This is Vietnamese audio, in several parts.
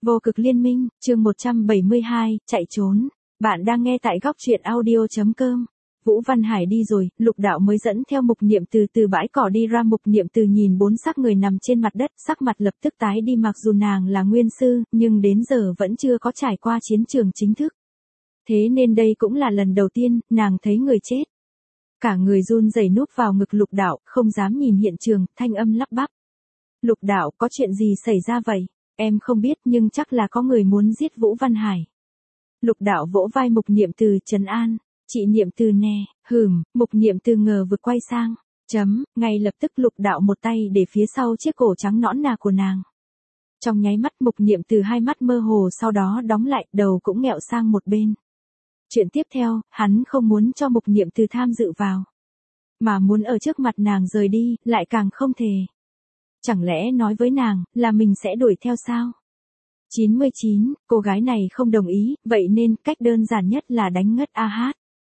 Vô cực liên minh, chương 172, chạy trốn. Bạn đang nghe tại góc truyện audio.com. Vũ Văn Hải đi rồi, Lục Đạo mới dẫn theo Mục Niệm từ bãi cỏ đi ra. Mục Niệm từ nhìn bốn xác người nằm trên mặt đất, sắc mặt lập tức tái đi. Mặc dù nàng là nguyên sư, nhưng đến giờ vẫn chưa có trải qua chiến trường chính thức. Thế nên đây cũng là lần đầu tiên, nàng thấy người chết. Cả người run rẩy núp vào ngực Lục Đạo, không dám nhìn hiện trường, thanh âm lắp bắp. Lục Đạo, có chuyện gì xảy ra vậy? Em không biết nhưng chắc là có người muốn giết Vũ Văn Hải. Lục Đạo vỗ vai Mục Niệm từ trấn an. Chị Niệm từ nè, Mục Niệm từ ngờ vực quay sang. Ngay lập tức Lục Đạo một tay để phía sau chiếc cổ trắng nõn nà của nàng. Trong nháy mắt Mục Niệm từ hai mắt mơ hồ sau đó đóng lại, đầu cũng nghẹo sang một bên. Chuyện tiếp theo, hắn không muốn cho Mục Niệm từ tham dự vào. Mà muốn ở trước mặt nàng rời đi, lại càng không thể. Chẳng lẽ nói với nàng, là mình sẽ đuổi theo sao? 99, cô gái này không đồng ý, vậy nên cách đơn giản nhất là đánh ngất AH.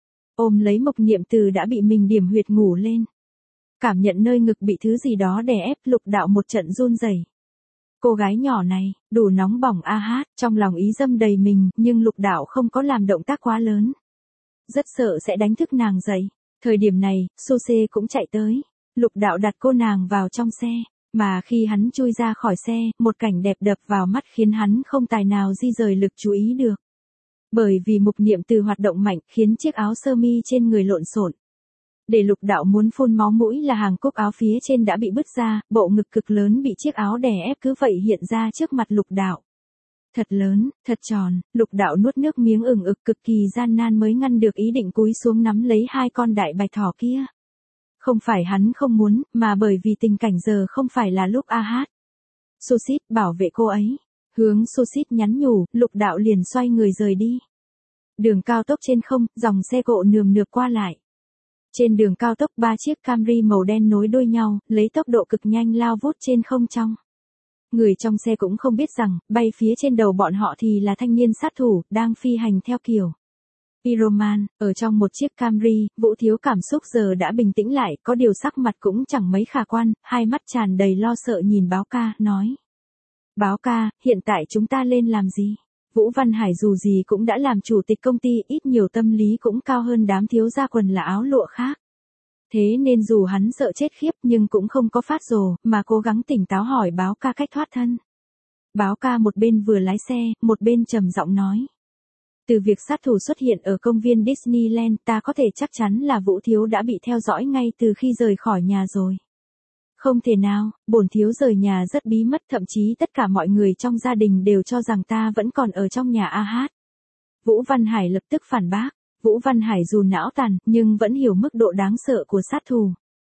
Ôm lấy Mục Niệm từ đã bị mình điểm huyệt ngủ lên. Cảm nhận nơi ngực bị thứ gì đó đè ép, Lục Đạo một trận run rẩy. Cô gái nhỏ này, đủ nóng bỏng AH, trong lòng ý dâm đầy mình, nhưng Lục Đạo không có làm động tác quá lớn. Rất sợ sẽ đánh thức nàng dậy. Thời điểm này, Sose cũng chạy tới. Lục Đạo đặt cô nàng vào trong xe. Mà khi hắn chui ra khỏi xe, một cảnh đẹp đập vào mắt khiến hắn không tài nào di rời lực chú ý được. Bởi vì Mục Niệm từ hoạt động mạnh khiến chiếc áo sơ mi trên người lộn xộn. Để Lục Đạo muốn phun máu mũi là hàng cúc áo phía trên đã bị bứt ra, bộ ngực cực lớn bị chiếc áo đè ép cứ vậy hiện ra trước mặt Lục Đạo. Thật lớn, thật tròn, Lục Đạo nuốt nước miếng ực cực kỳ gian nan mới ngăn được ý định cúi xuống nắm lấy hai con đại bạch thỏ kia. Không phải hắn không muốn, mà bởi vì tình cảnh giờ không phải là lúc AH. Sosit bảo vệ cô ấy. Hướng Sosit nhắn nhủ, Lục Đạo liền xoay người rời đi. Đường cao tốc trên không, dòng xe cộ nườm nượp qua lại. Trên đường cao tốc 3 chiếc Camry màu đen nối đuôi nhau, lấy tốc độ cực nhanh lao vút trên không trong. Người trong xe cũng không biết rằng, bay phía trên đầu bọn họ thì là thanh niên sát thủ, đang phi hành theo kiểu Pyroman. Ở trong một chiếc Camry, Vũ Thiếu cảm xúc giờ đã bình tĩnh lại, có điều sắc mặt cũng chẳng mấy khả quan, hai mắt tràn đầy lo sợ nhìn Báo Ca, nói. Báo Ca, hiện tại chúng ta lên làm gì? Vũ Văn Hải dù gì cũng đã làm chủ tịch công ty, ít nhiều tâm lý cũng cao hơn đám thiếu gia quần là áo lụa khác. Thế nên dù hắn sợ chết khiếp nhưng cũng không có phát rồ, mà cố gắng tỉnh táo hỏi Báo Ca cách thoát thân. Báo Ca một bên vừa lái xe, một bên trầm giọng nói. Từ việc sát thủ xuất hiện ở công viên Disneyland, ta có thể chắc chắn là Vũ Thiếu đã bị theo dõi ngay từ khi rời khỏi nhà rồi. Không thể nào, bổn thiếu rời nhà rất bí mật, thậm chí tất cả mọi người trong gia đình đều cho rằng ta vẫn còn ở trong nhà AH. Vũ Văn Hải lập tức phản bác. Vũ Văn Hải dù não tàn, nhưng vẫn hiểu mức độ đáng sợ của sát thủ.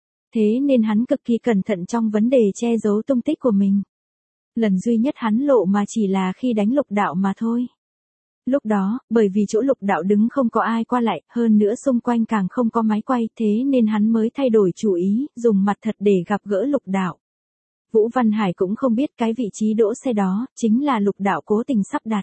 Thế nên hắn cực kỳ cẩn thận trong vấn đề che giấu tung tích của mình. Lần duy nhất hắn lộ mà chỉ là khi đánh Lục Đạo mà thôi. Lúc đó, bởi vì chỗ Lục Đạo đứng không có ai qua lại, hơn nữa xung quanh càng không có máy quay, thế nên hắn mới thay đổi chủ ý, dùng mặt thật để gặp gỡ Lục Đạo. Vũ Văn Hải cũng không biết cái vị trí đỗ xe đó, chính là Lục Đạo cố tình sắp đặt.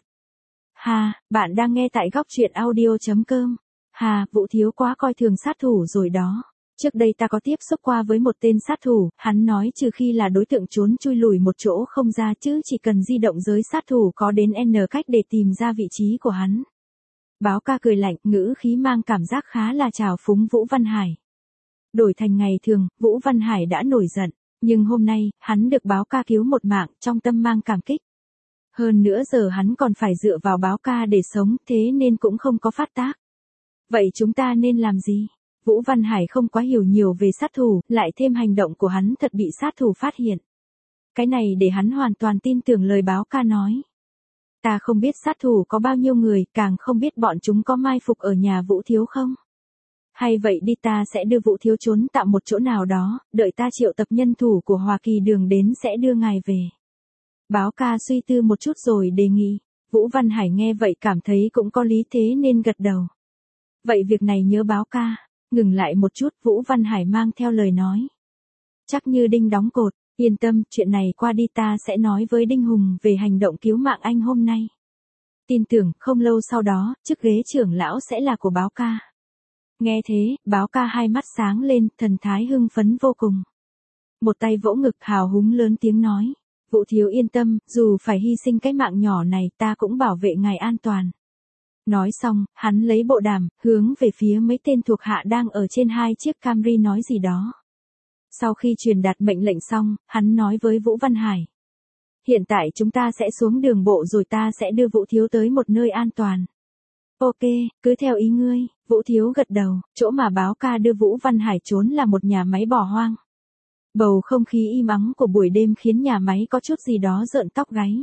Bạn đang nghe tại góc truyện audio.com. Vũ Thiếu quá coi thường sát thủ rồi đó. Trước đây ta có tiếp xúc qua với một tên sát thủ, hắn nói trừ khi là đối tượng trốn chui lùi một chỗ không ra chứ chỉ cần di động giới sát thủ có đến N cách để tìm ra vị trí của hắn. Báo Ca cười lạnh, ngữ khí mang cảm giác khá là trào phúng Vũ Văn Hải. Đổi thành ngày thường, Vũ Văn Hải đã nổi giận, nhưng hôm nay, hắn được Báo Ca cứu một mạng, trong tâm mang cảm kích. Hơn nữa giờ hắn còn phải dựa vào Báo Ca để sống, thế nên cũng không có phát tác. Vậy chúng ta nên làm gì? Vũ Văn Hải không quá hiểu nhiều về sát thủ, lại thêm hành động của hắn thật bị sát thủ phát hiện. Cái này để hắn hoàn toàn tin tưởng lời Báo Ca nói. Ta không biết sát thủ có bao nhiêu người, càng không biết bọn chúng có mai phục ở nhà Vũ Thiếu không? Hay vậy đi, ta sẽ đưa Vũ Thiếu trốn tạm một chỗ nào đó, đợi ta triệu tập nhân thủ của Hoa Kỳ Đường đến sẽ đưa ngài về. Báo Ca suy tư một chút rồi đề nghị. Vũ Văn Hải nghe vậy cảm thấy cũng có lý thế nên gật đầu. Vậy việc này nhớ Báo Ca. Ngừng lại một chút, Vũ Văn Hải mang theo lời nói. Chắc như đinh đóng cột, yên tâm, chuyện này qua đi ta sẽ nói với Đinh Hùng về hành động cứu mạng anh hôm nay. Tin tưởng, không lâu sau đó, chức ghế trưởng lão sẽ là của Báo Ca. Nghe thế, Báo Ca hai mắt sáng lên, thần thái hưng phấn vô cùng. Một tay vỗ ngực hào húng lớn tiếng nói. Vũ thiếu yên tâm, dù phải hy sinh cái mạng nhỏ này ta cũng bảo vệ ngài an toàn. Nói xong, hắn lấy bộ đàm, hướng về phía mấy tên thuộc hạ đang ở trên hai chiếc Camry nói gì đó. Sau khi truyền đạt mệnh lệnh xong, hắn nói với Vũ Văn Hải. Hiện tại chúng ta sẽ xuống đường bộ rồi ta sẽ đưa Vũ thiếu tới một nơi an toàn. Ok, cứ theo ý ngươi, Vũ thiếu gật đầu, chỗ mà báo ca đưa Vũ Văn Hải trốn là một nhà máy bỏ hoang. Bầu không khí im ắng của buổi đêm khiến nhà máy có chút gì đó rợn tóc gáy.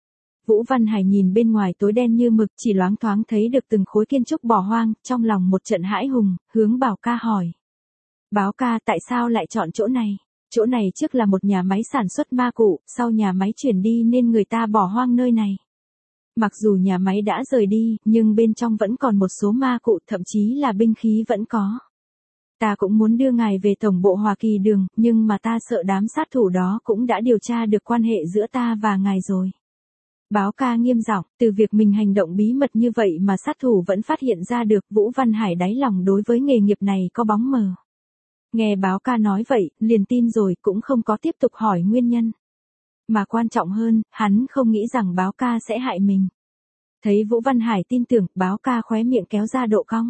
Vũ Văn Hải nhìn bên ngoài tối đen như mực, chỉ loáng thoáng thấy được từng khối kiến trúc bỏ hoang, trong lòng một trận hãi hùng, hướng Bảo ca hỏi. Báo ca tại sao lại chọn chỗ này? Chỗ này trước là một nhà máy sản xuất ma cụ, sau nhà máy chuyển đi nên người ta bỏ hoang nơi này. Mặc dù nhà máy đã rời đi, nhưng bên trong vẫn còn một số ma cụ, thậm chí là binh khí vẫn có. Ta cũng muốn đưa ngài về tổng bộ Hoa Kỳ đường, nhưng mà ta sợ đám sát thủ đó cũng đã điều tra được quan hệ giữa ta và ngài rồi. Báo ca nghiêm giọng, từ việc mình hành động bí mật như vậy mà sát thủ vẫn phát hiện ra được. Vũ Văn Hải đáy lòng đối với nghề nghiệp này có bóng mờ. Nghe báo ca nói vậy, liền tin rồi, cũng không có tiếp tục hỏi nguyên nhân. Mà quan trọng hơn, hắn không nghĩ rằng báo ca sẽ hại mình. Thấy Vũ Văn Hải tin tưởng, báo ca khóe miệng kéo ra độ cong.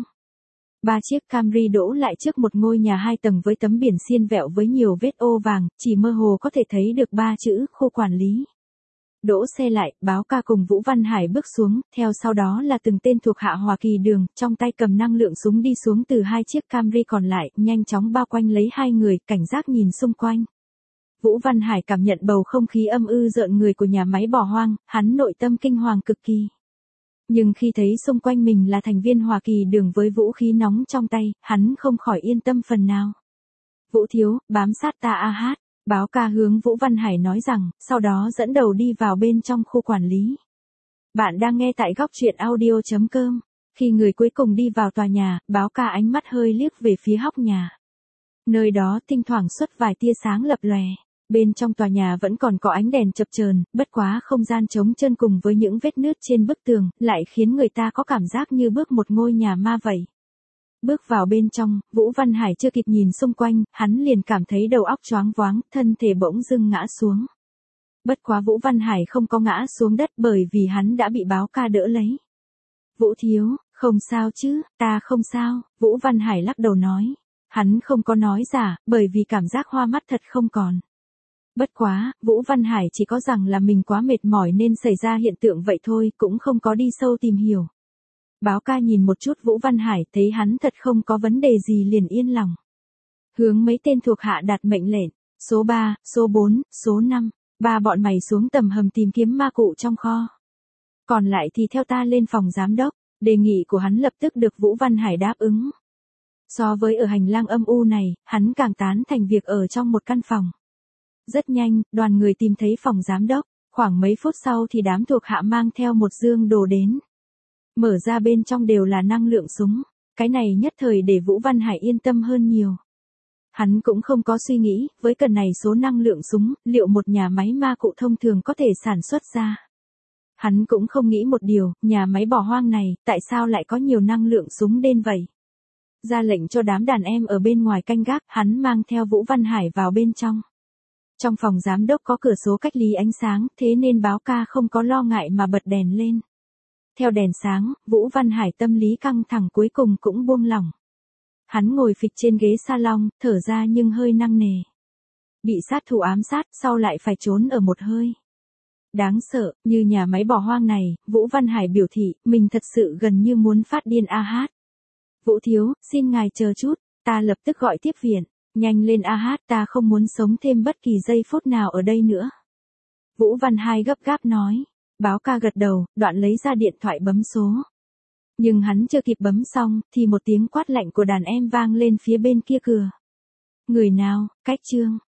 3 chiếc Camry đỗ lại trước một ngôi nhà 2 tầng với tấm biển xiên vẹo với nhiều vết ô vàng, chỉ mơ hồ có thể thấy được 3 chữ khu quản lý. Đỗ xe lại, báo ca cùng Vũ Văn Hải bước xuống, theo sau đó là từng tên thuộc hạ Hoa Kỳ đường, trong tay cầm năng lượng súng đi xuống từ 2 chiếc Camry còn lại, nhanh chóng bao quanh lấy 2 người, cảnh giác nhìn xung quanh. Vũ Văn Hải cảm nhận bầu không khí âm u rợn người của nhà máy bỏ hoang, hắn nội tâm kinh hoàng cực kỳ. Nhưng khi thấy xung quanh mình là thành viên Hoa Kỳ đường với vũ khí nóng trong tay, hắn không khỏi yên tâm phần nào. Vũ thiếu, bám sát ta a hát. Báo ca hướng Vũ Văn Hải nói rằng, sau đó dẫn đầu đi vào bên trong khu quản lý. Bạn đang nghe tại góc truyện audio.com. Khi người cuối cùng đi vào tòa nhà, báo ca ánh mắt hơi liếc về phía hóc nhà. Nơi đó thỉnh thoảng xuất vài tia sáng lập lòe. Bên trong tòa nhà vẫn còn có ánh đèn chập chờn, bất quá không gian trống trơn cùng với những vết nứt trên bức tường, lại khiến người ta có cảm giác như bước một ngôi nhà ma vậy. Bước vào bên trong, Vũ Văn Hải chưa kịp nhìn xung quanh, hắn liền cảm thấy đầu óc choáng váng, thân thể bỗng dưng ngã xuống. Bất quá Vũ Văn Hải không có ngã xuống đất bởi vì hắn đã bị báo ca đỡ lấy. Vũ thiếu, không sao chứ, ta không sao, Vũ Văn Hải lắc đầu nói. Hắn không có nói giả, bởi vì cảm giác hoa mắt thật không còn. Bất quá, Vũ Văn Hải chỉ có rằng là mình quá mệt mỏi nên xảy ra hiện tượng vậy thôi, cũng không có đi sâu tìm hiểu. Báo ca nhìn một chút Vũ Văn Hải, thấy hắn thật không có vấn đề gì liền yên lòng. Hướng mấy tên thuộc hạ đặt mệnh lệnh, số 3, số 4, số 5, 3 bọn mày xuống tầm hầm tìm kiếm ma cụ trong kho. Còn lại thì theo ta lên phòng giám đốc, đề nghị của hắn lập tức được Vũ Văn Hải đáp ứng. So với ở hành lang âm u này, hắn càng tán thành việc ở trong một căn phòng. Rất nhanh, đoàn người tìm thấy phòng giám đốc, khoảng mấy phút sau thì đám thuộc hạ mang theo một dương đồ đến. Mở ra bên trong đều là năng lượng súng, cái này nhất thời để Vũ Văn Hải yên tâm hơn nhiều. Hắn cũng không có suy nghĩ, với cần này số năng lượng súng, liệu một nhà máy ma cụ thông thường có thể sản xuất ra. Hắn cũng không nghĩ một điều, nhà máy bỏ hoang này, tại sao lại có nhiều năng lượng súng đến vậy. Ra lệnh cho đám đàn em ở bên ngoài canh gác, hắn mang theo Vũ Văn Hải vào bên trong. Trong phòng giám đốc có cửa sổ cách ly ánh sáng, thế nên báo ca không có lo ngại mà bật đèn lên. Theo đèn sáng, Vũ Văn Hải tâm lý căng thẳng cuối cùng cũng buông lỏng. Hắn ngồi phịch trên ghế salon, thở ra nhưng hơi nặng nề. Bị sát thủ ám sát, sau lại phải trốn ở một hơi. Đáng sợ, như nhà máy bỏ hoang này, Vũ Văn Hải biểu thị, mình thật sự gần như muốn phát điên a hát. Vũ thiếu, xin ngài chờ chút, ta lập tức gọi tiếp viện. Nhanh lên a hát, ta không muốn sống thêm bất kỳ giây phút nào ở đây nữa. Vũ Văn Hải gấp gáp nói. Báo ca gật đầu, đoạn lấy ra điện thoại bấm số. Nhưng hắn chưa kịp bấm xong, thì một tiếng quát lạnh của đàn em vang lên phía bên kia cửa. Người nào, cách Trương,